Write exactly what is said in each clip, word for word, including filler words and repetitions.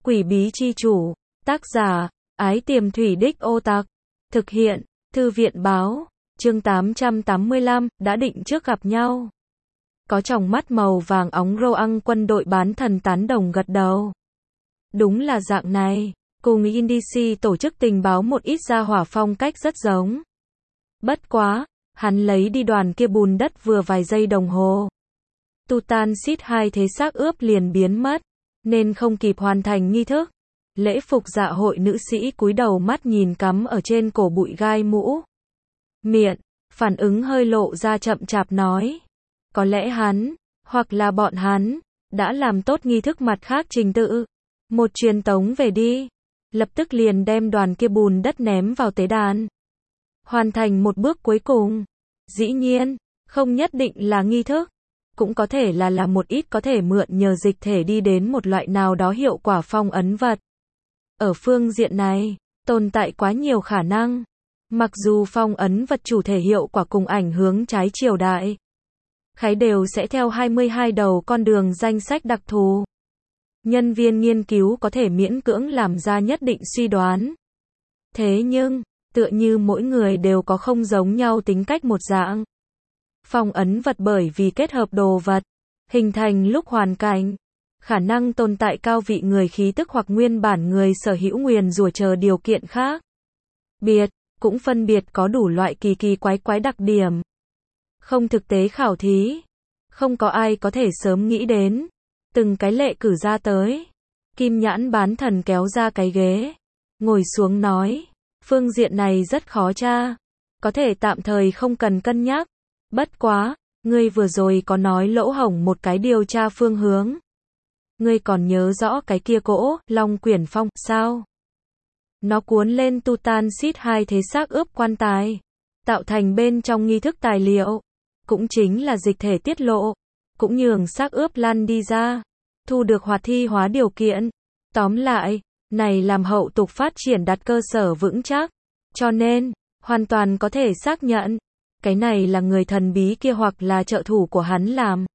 Quỷ bí chi chủ, tác giả, Ái Tiềm Thủy Đích Ô Tặc, thực hiện, Thư viện báo, chương tám trăm tám mươi lăm, đã định trước gặp nhau. Có tròng mắt màu vàng óng Roang quân đội bán thần tán đồng gật đầu. Đúng là dạng này, cùng Indici tổ chức tình báo một ít gia hỏa phong cách rất giống. Bất quá, hắn lấy đi đoàn kia bùn đất vừa vài giây đồng hồ. Tutan Xít hai thế xác ướp liền biến mất, nên không kịp hoàn thành nghi thức. Lễ phục dạ hội nữ sĩ cúi đầu mắt nhìn cắm ở trên cổ bụi gai mũ. Miệng, phản ứng hơi lộ ra chậm chạp nói. Có lẽ hắn, hoặc là bọn hắn, đã làm tốt nghi thức mặt khác trình tự. Một truyền tống về đi. Lập tức liền đem đoàn kia bùn đất ném vào tế đàn. Hoàn thành một bước cuối cùng. Dĩ nhiên, không nhất định là nghi thức. Cũng có thể là là một ít có thể mượn nhờ dịch thể đi đến một loại nào đó hiệu quả phong ấn vật. Ở phương diện này, tồn tại quá nhiều khả năng. Mặc dù phong ấn vật chủ thể hiệu quả cùng ảnh hướng trái triều đại, khái đều sẽ theo hai mươi hai đầu con đường danh sách đặc thù. Nhân viên nghiên cứu có thể miễn cưỡng làm ra nhất định suy đoán. Thế nhưng, tựa như mỗi người đều có không giống nhau tính cách một dạng. Phong ấn vật bởi vì kết hợp đồ vật, hình thành lúc hoàn cảnh, khả năng tồn tại cao vị người khí tức hoặc nguyên bản người sở hữu nguyền rủa chờ điều kiện khác. Biệt, cũng phân biệt có đủ loại kỳ kỳ quái quái đặc điểm. Không thực tế khảo thí. Không có ai có thể sớm nghĩ đến. Từng cái lệ cử ra tới. Kim nhãn bán thần kéo ra cái ghế. Ngồi xuống nói. Phương diện này rất khó tra. Có thể tạm thời không cần cân nhắc. Bất quá, ngươi vừa rồi có nói lỗ hổng một cái điều tra phương hướng. Ngươi còn nhớ rõ cái kia cỗ, Long Quyển Phong, sao? Nó cuốn lên Tutan Xít hai thế xác ướp quan tài. Tạo thành bên trong nghi thức tài liệu. Cũng chính là dịch thể tiết lộ. Cũng nhường xác ướp lăn đi ra. Thu được hoạt thi hóa điều kiện. Tóm lại, này làm hậu tục phát triển đặt cơ sở vững chắc. Cho nên, hoàn toàn có thể xác nhận. Cái này là người thần bí kia hoặc là trợ thủ của hắn làm.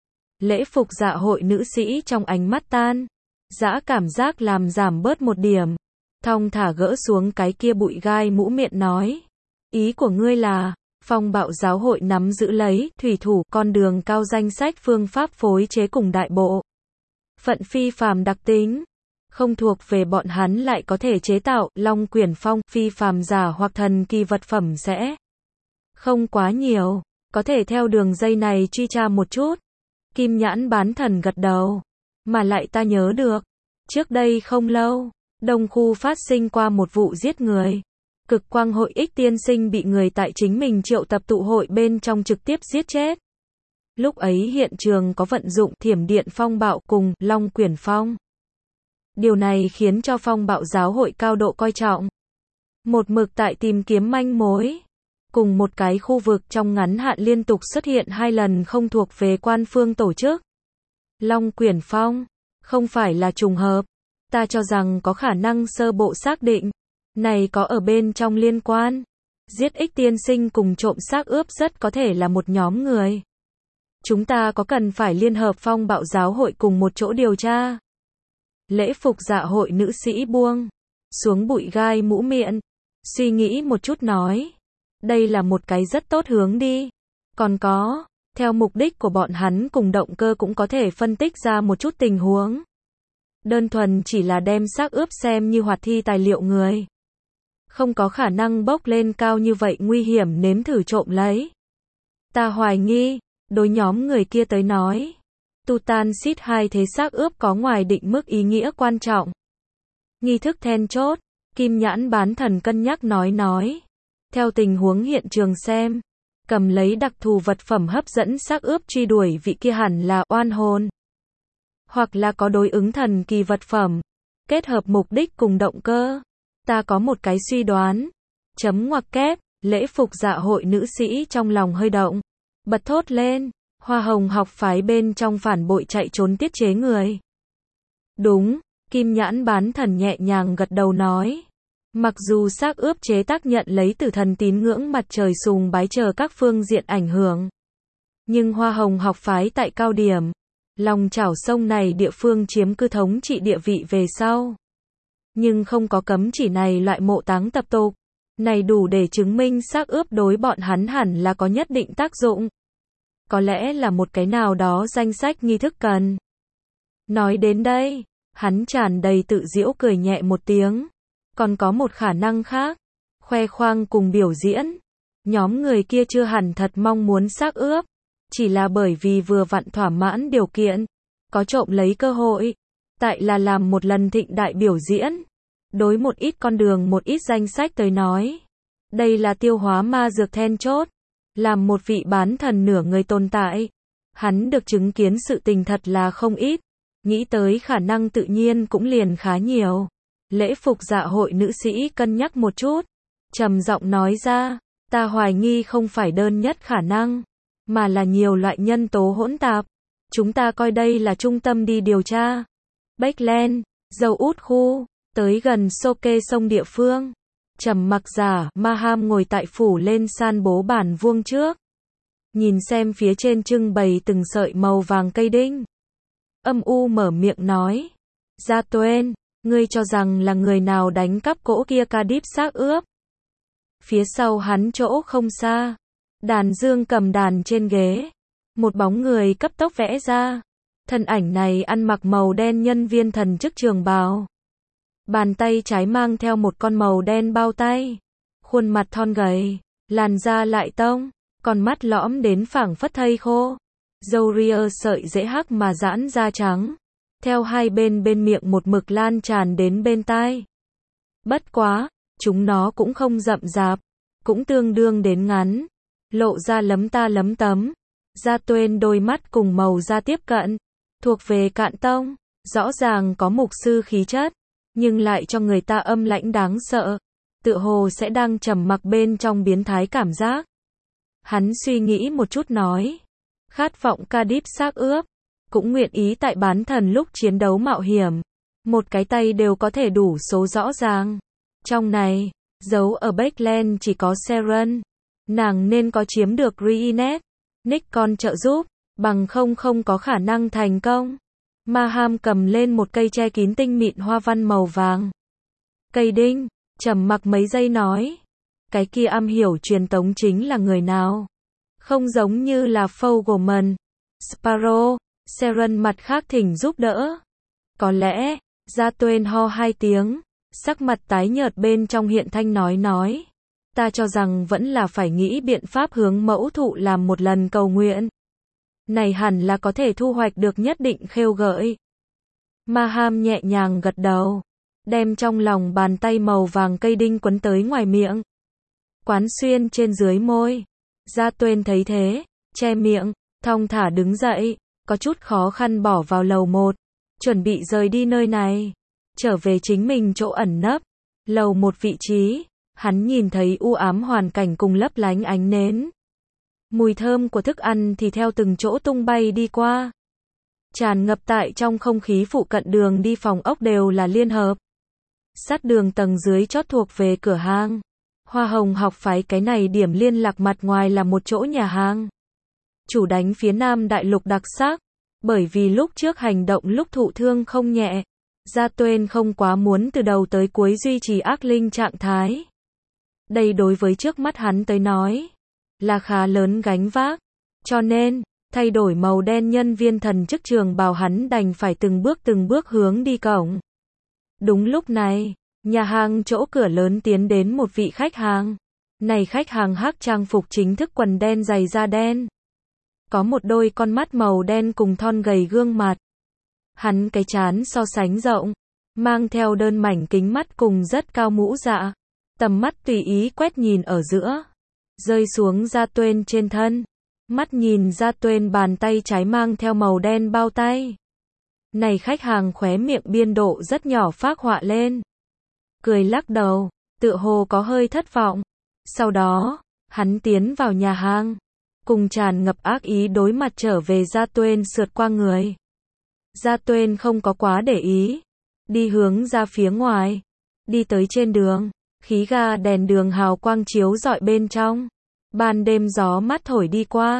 Lễ phục dạ hội nữ sĩ trong ánh mắt tan. Dã cảm giác làm giảm bớt một điểm. Thong thả gỡ xuống cái kia bụi gai mũ miệng nói. Ý của ngươi là, phong bạo giáo hội nắm giữ lấy, thủy thủ, con đường cao danh sách phương pháp phối chế cùng đại bộ. Phận phi phàm đặc tính. Không thuộc về bọn hắn lại có thể chế tạo, Long Quyển Phong, phi phàm giả hoặc thần kỳ vật phẩm sẽ không quá nhiều. Có thể theo đường dây này truy tra một chút. Kim nhãn bán thần gật đầu. Mà lại ta nhớ được. Trước đây không lâu, Đông khu phát sinh qua một vụ giết người. Cực quang hội ích tiên sinh bị người tại chính mình triệu tập tụ hội bên trong trực tiếp giết chết. Lúc ấy hiện trường có vận dụng thiểm điện phong bạo cùng Long Quyển Phong. Điều này khiến cho phong bạo giáo hội cao độ coi trọng. Một mực tại tìm kiếm manh mối. Cùng một cái khu vực trong ngắn hạn liên tục xuất hiện hai lần không thuộc về quan phương tổ chức. Long Quyển Phong, không phải là trùng hợp. Ta cho rằng có khả năng sơ bộ xác định. Này có ở bên trong liên quan. Giết ích tiên sinh cùng trộm xác ướp rất có thể là một nhóm người. Chúng ta có cần phải liên hợp phong bạo giáo hội cùng một chỗ điều tra. Lễ phục dạ hội nữ sĩ buông xuống bụi gai mũ miệng. Suy nghĩ một chút nói. Đây là một cái rất tốt hướng đi. Còn có, theo mục đích của bọn hắn cùng động cơ cũng có thể phân tích ra một chút tình huống. Đơn thuần chỉ là đem xác ướp xem như hoạt thi tài liệu người. Không có khả năng bốc lên cao như vậy nguy hiểm nếm thử trộm lấy. Ta hoài nghi, đối nhóm người kia tới nói. Tutan Xít hai thế xác ướp có ngoài định mức ý nghĩa quan trọng. Nghi thức then chốt, Kim nhãn bán thần cân nhắc nói nói. Theo tình huống hiện trường xem, cầm lấy đặc thù vật phẩm hấp dẫn xác ướp truy đuổi vị kia hẳn là oan hồn. Hoặc là có đối ứng thần kỳ vật phẩm. Kết hợp mục đích cùng động cơ. Ta có một cái suy đoán. Chấm ngoặc kép, lễ phục dạ hội nữ sĩ trong lòng hơi động. Bật thốt lên, hoa hồng học phái bên trong phản bội chạy trốn tiết chế người. Đúng, Kim nhãn bán thần nhẹ nhàng gật đầu nói. Mặc dù xác ướp chế tác nhận lấy từ thần tín ngưỡng mặt trời sùng bái chờ các phương diện ảnh hưởng. Nhưng hoa hồng học phái tại cao điểm. Lòng chảo sông này địa phương chiếm cứ thống trị địa vị về sau. Nhưng không có cấm chỉ này loại mộ táng tập tục. Này đủ để chứng minh xác ướp đối bọn hắn hẳn là có nhất định tác dụng. Có lẽ là một cái nào đó danh sách nghi thức cần. Nói đến đây, hắn tràn đầy tự giễu cười nhẹ một tiếng. Còn có một khả năng khác. Khoe khoang cùng biểu diễn. Nhóm người kia chưa hẳn thật mong muốn xác ướp. Chỉ là bởi vì vừa vặn thỏa mãn điều kiện. Có trộm lấy cơ hội. Tại là làm một lần thịnh đại biểu diễn. Đối một ít con đường một ít danh sách tới nói. Đây là tiêu hóa ma dược then chốt. Làm một vị bán thần nửa người tồn tại. Hắn được chứng kiến sự tình thật là không ít. Nghĩ tới khả năng tự nhiên cũng liền khá nhiều. Lễ phục dạ hội nữ sĩ cân nhắc một chút. Trầm giọng nói ra. Ta hoài nghi không phải đơn nhất khả năng. Mà là nhiều loại nhân tố hỗn tạp. Chúng ta coi đây là trung tâm đi điều tra. Backland, dầu út khu. Tới gần Soke sông địa phương. Trầm mặc giả, Maham ngồi tại phủ lên san bố bản vuông trước. Nhìn xem phía trên trưng bày từng sợi màu vàng cây đinh. Âm u mở miệng nói. Gia Tuên, ngươi cho rằng là người nào đánh cắp cỗ kia Cardiff xác ướp. Phía sau hắn chỗ không xa. Đàn dương cầm đàn trên ghế. Một bóng người cấp tốc vẽ ra. Thân ảnh này ăn mặc màu đen nhân viên thần chức trường bào. Bàn tay trái mang theo một con màu đen bao tay. Khuôn mặt thon gầy, làn da lại tông, con mắt lõm đến phảng phất thây khô. Râu ria sợi dễ hắc mà giãn da trắng. Theo hai bên bên miệng một mực lan tràn đến bên tai. Bất quá, chúng nó cũng không rậm rạp, cũng tương đương đến ngắn. Lộ ra lấm ta lấm tấm. Gia Tuên đôi mắt cùng màu da tiếp cận. Thuộc về cạn tông, rõ ràng có mục sư khí chất. Nhưng lại cho người ta âm lãnh đáng sợ. Tựa hồ sẽ đang trầm mặc bên trong biến thái cảm giác. Hắn suy nghĩ một chút nói. Khát vọng Cardiff xác ướp. Cũng nguyện ý tại bán thần lúc chiến đấu mạo hiểm. Một cái tay đều có thể đủ số rõ ràng. Trong này, giấu ở Backland chỉ có Seren. Nàng nên có chiếm được Reenet. Nick con trợ giúp. Bằng không không có khả năng thành công. Maham cầm lên một cây che kín tinh mịn hoa văn màu vàng. Cây đinh, trầm mặc mấy giây nói. Cái kia am hiểu truyền tống chính là người nào? Không giống như là Fogelman, Sparrow, Seren mặt khác thỉnh giúp đỡ. Có lẽ, Gia Tuên ho hai tiếng, sắc mặt tái nhợt bên trong hiện thanh nói nói. Ta cho rằng vẫn là phải nghĩ biện pháp hướng mẫu thụ làm một lần cầu nguyện. Này hẳn là có thể thu hoạch được nhất định khêu gợi. Maham nhẹ nhàng gật đầu. Đem trong lòng bàn tay màu vàng cây đinh quấn tới ngoài miệng. Quán xuyên trên dưới môi. Gia Tuên thấy thế, che miệng, thong thả đứng dậy, có chút khó khăn bỏ vào lầu một. Chuẩn bị rời đi nơi này. Trở về chính mình chỗ ẩn nấp. Lầu một vị trí, hắn nhìn thấy u ám hoàn cảnh cùng lấp lánh ánh nến. Mùi thơm của thức ăn thì theo từng chỗ tung bay đi qua. Tràn ngập tại trong không khí phụ cận đường đi phòng ốc đều là liên hợp. Sát đường tầng dưới chót thuộc về cửa hàng. Hoa Hồng học phái cái này điểm liên lạc mặt ngoài là một chỗ nhà hàng. Chủ đánh phía Nam Đại Lục đặc sắc. Bởi vì lúc trước hành động lúc thụ thương không nhẹ. Gia Tuên không quá muốn từ đầu tới cuối duy trì ác linh trạng thái. Đây đối với trước mắt hắn tới nói. Là khá lớn gánh vác. Cho nên, thay đổi màu đen nhân viên thần chức trường bào hắn đành phải từng bước từng bước hướng đi cổng. Đúng lúc này, nhà hàng chỗ cửa lớn tiến đến một vị khách hàng. Này khách hàng hắc trang phục chính thức quần đen giày da đen. Có một đôi con mắt màu đen cùng thon gầy gương mặt. Hắn cái trán so sánh rộng, mang theo đơn mảnh kính mắt cùng rất cao mũ dạ. Tầm mắt tùy ý quét nhìn ở giữa. Rơi xuống Gia Tuên trên thân. Mắt nhìn Gia Tuên bàn tay trái mang theo màu đen bao tay. Này khách hàng khóe miệng biên độ rất nhỏ phác họa lên. Cười lắc đầu, tựa hồ có hơi thất vọng. Sau đó, hắn tiến vào nhà hàng. Cùng tràn ngập ác ý đối mặt trở về Gia Tuên sượt qua người. Gia Tuên không có quá để ý. Đi hướng ra phía ngoài. Đi tới trên đường. Khí ga đèn đường hào quang chiếu rọi bên trong. Ban đêm gió mát thổi đi qua.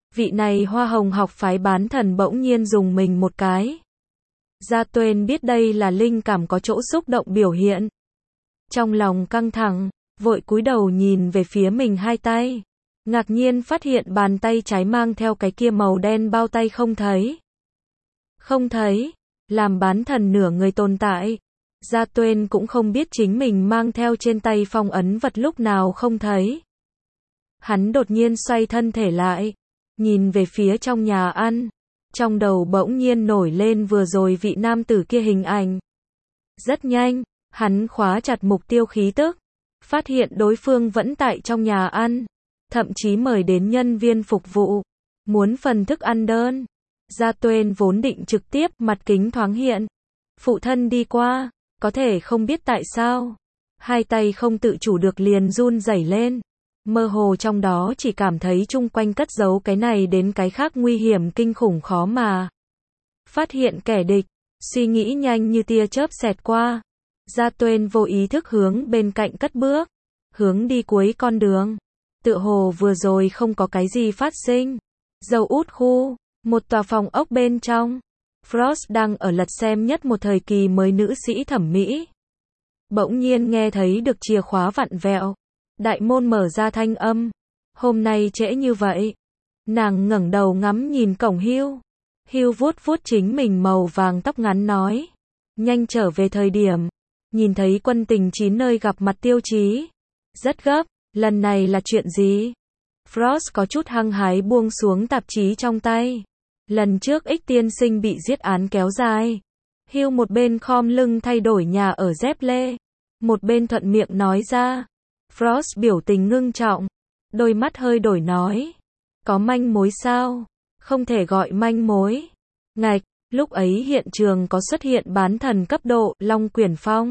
Vị này hoa hồng học phái bán thần bỗng nhiên dùng mình một cái. Gia Tuyên biết đây là linh cảm có chỗ xúc động biểu hiện. Trong lòng căng thẳng, vội cúi đầu nhìn về phía mình hai tay. Ngạc nhiên phát hiện bàn tay trái mang theo cái kia màu đen bao tay không thấy. Không thấy, làm bán thần nửa người tồn tại. Gia Tuyên cũng không biết chính mình mang theo trên tay phong ấn vật lúc nào không thấy. Hắn đột nhiên xoay thân thể lại, nhìn về phía trong nhà ăn. Trong đầu bỗng nhiên nổi lên vừa rồi vị nam tử kia hình ảnh. Rất nhanh, hắn khóa chặt mục tiêu khí tức. Phát hiện đối phương vẫn tại trong nhà ăn. Thậm chí mời đến nhân viên phục vụ. Muốn phần thức ăn đơn. Gia Tuyên vốn định trực tiếp mặt kính thoáng hiện. Phụ thân đi qua, có thể không biết tại sao. Hai tay không tự chủ được liền run rẩy lên. Mơ hồ trong đó chỉ cảm thấy chung quanh cất giấu cái này đến cái khác nguy hiểm kinh khủng khó mà phát hiện kẻ địch. Suy nghĩ nhanh như tia chớp xẹt qua. Gia Tuyên vô ý thức hướng bên cạnh cất bước. Hướng đi cuối con đường. Tựa hồ vừa rồi không có cái gì phát sinh. Dầu út khu. Một tòa phòng ốc bên trong. Frost đang ở lật xem nhất một thời kỳ mới nữ sĩ thẩm mỹ. Bỗng nhiên nghe thấy được chìa khóa vặn vẹo. Đại môn mở ra thanh âm. Hôm nay trễ như vậy. Nàng ngẩng đầu ngắm nhìn cổng Hugh. Hugh vuốt vuốt chính mình màu vàng tóc ngắn nói. Nhanh trở về thời điểm. Nhìn thấy quân tình chín nơi gặp mặt tiêu chí. Rất gấp, lần này là chuyện gì? Frost có chút hăng hái buông xuống tạp chí trong tay. Lần trước Ích tiên sinh bị giết án kéo dài. Hugh một bên khom lưng thay đổi nhà ở dép lê. Một bên thuận miệng nói ra. Frost biểu tình ngưng trọng. Đôi mắt hơi đổi nói. Có manh mối sao? Không thể gọi manh mối. Ngạch, lúc ấy hiện trường có xuất hiện bán thần cấp độ Long Quyển Phong.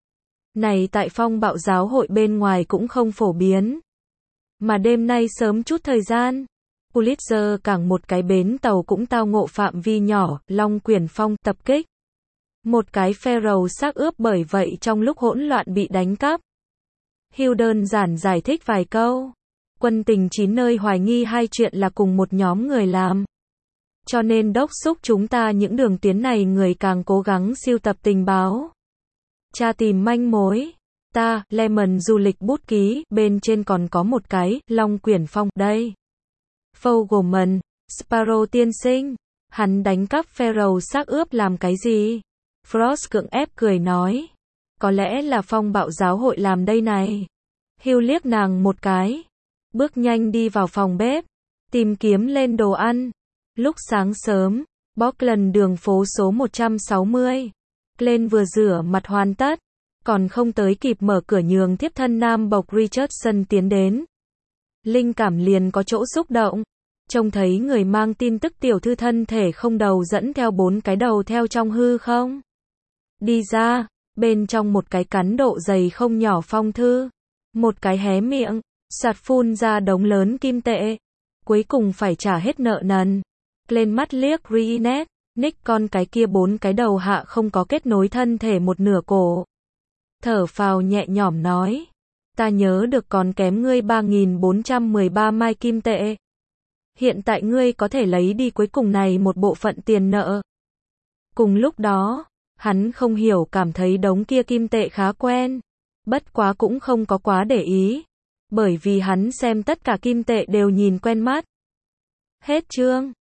Này tại Phong Bạo giáo hội bên ngoài cũng không phổ biến. Mà đêm nay sớm chút thời gian. Pulitzer cảng một cái bến tàu cũng tao ngộ phạm vi nhỏ, Long Quyển Phong tập kích. Một cái Pharaoh xác ướp bởi vậy trong lúc hỗn loạn bị đánh cắp. Hugh đơn giản giải thích vài câu. Quân tình chín nơi hoài nghi hai chuyện là cùng một nhóm người làm. Cho nên đốc xúc chúng ta những đường tuyến này người càng cố gắng siêu tập tình báo. Tra tìm manh mối. Ta, Lemon du lịch bút ký, bên trên còn có một cái, Long Quyển Phong, đây. Fogelman, Sparrow tiên sinh. Hắn đánh cắp Pharaoh xác ướp làm cái gì? Frost cưỡng ép cười nói. Có lẽ là Phong Bạo giáo hội làm đây này. Hugh liếc nàng một cái. Bước nhanh đi vào phòng bếp. Tìm kiếm lên đồ ăn. Lúc sáng sớm, Bockland đường phố số một trăm sáu mươi. Glenn vừa rửa mặt hoàn tất. Còn không tới kịp mở cửa nhường thiếp thân nam bộc Richardson tiến đến. Linh cảm liền có chỗ xúc động. Trông thấy người mang tin tức tiểu thư thân thể không đầu dẫn theo bốn cái đầu theo trong hư không. Đi ra, bên trong một cái cắn độ dày không nhỏ phong thư. Một cái hé miệng, sạt phun ra đống lớn kim tệ. Cuối cùng phải trả hết nợ nần. Lên mắt liếc Reenet, Nick con cái kia bốn cái đầu hạ không có kết nối thân thể một nửa cổ. Thở phào nhẹ nhõm nói. Ta nhớ được còn kém ngươi ba nghìn bốn trăm mười ba mai kim tệ. Hiện tại ngươi có thể lấy đi cuối cùng này một bộ phận tiền nợ. Cùng lúc đó, hắn không hiểu cảm thấy đống kia kim tệ khá quen. Bất quá cũng không có quá để ý. Bởi vì hắn xem tất cả kim tệ đều nhìn quen mắt. Hết chương.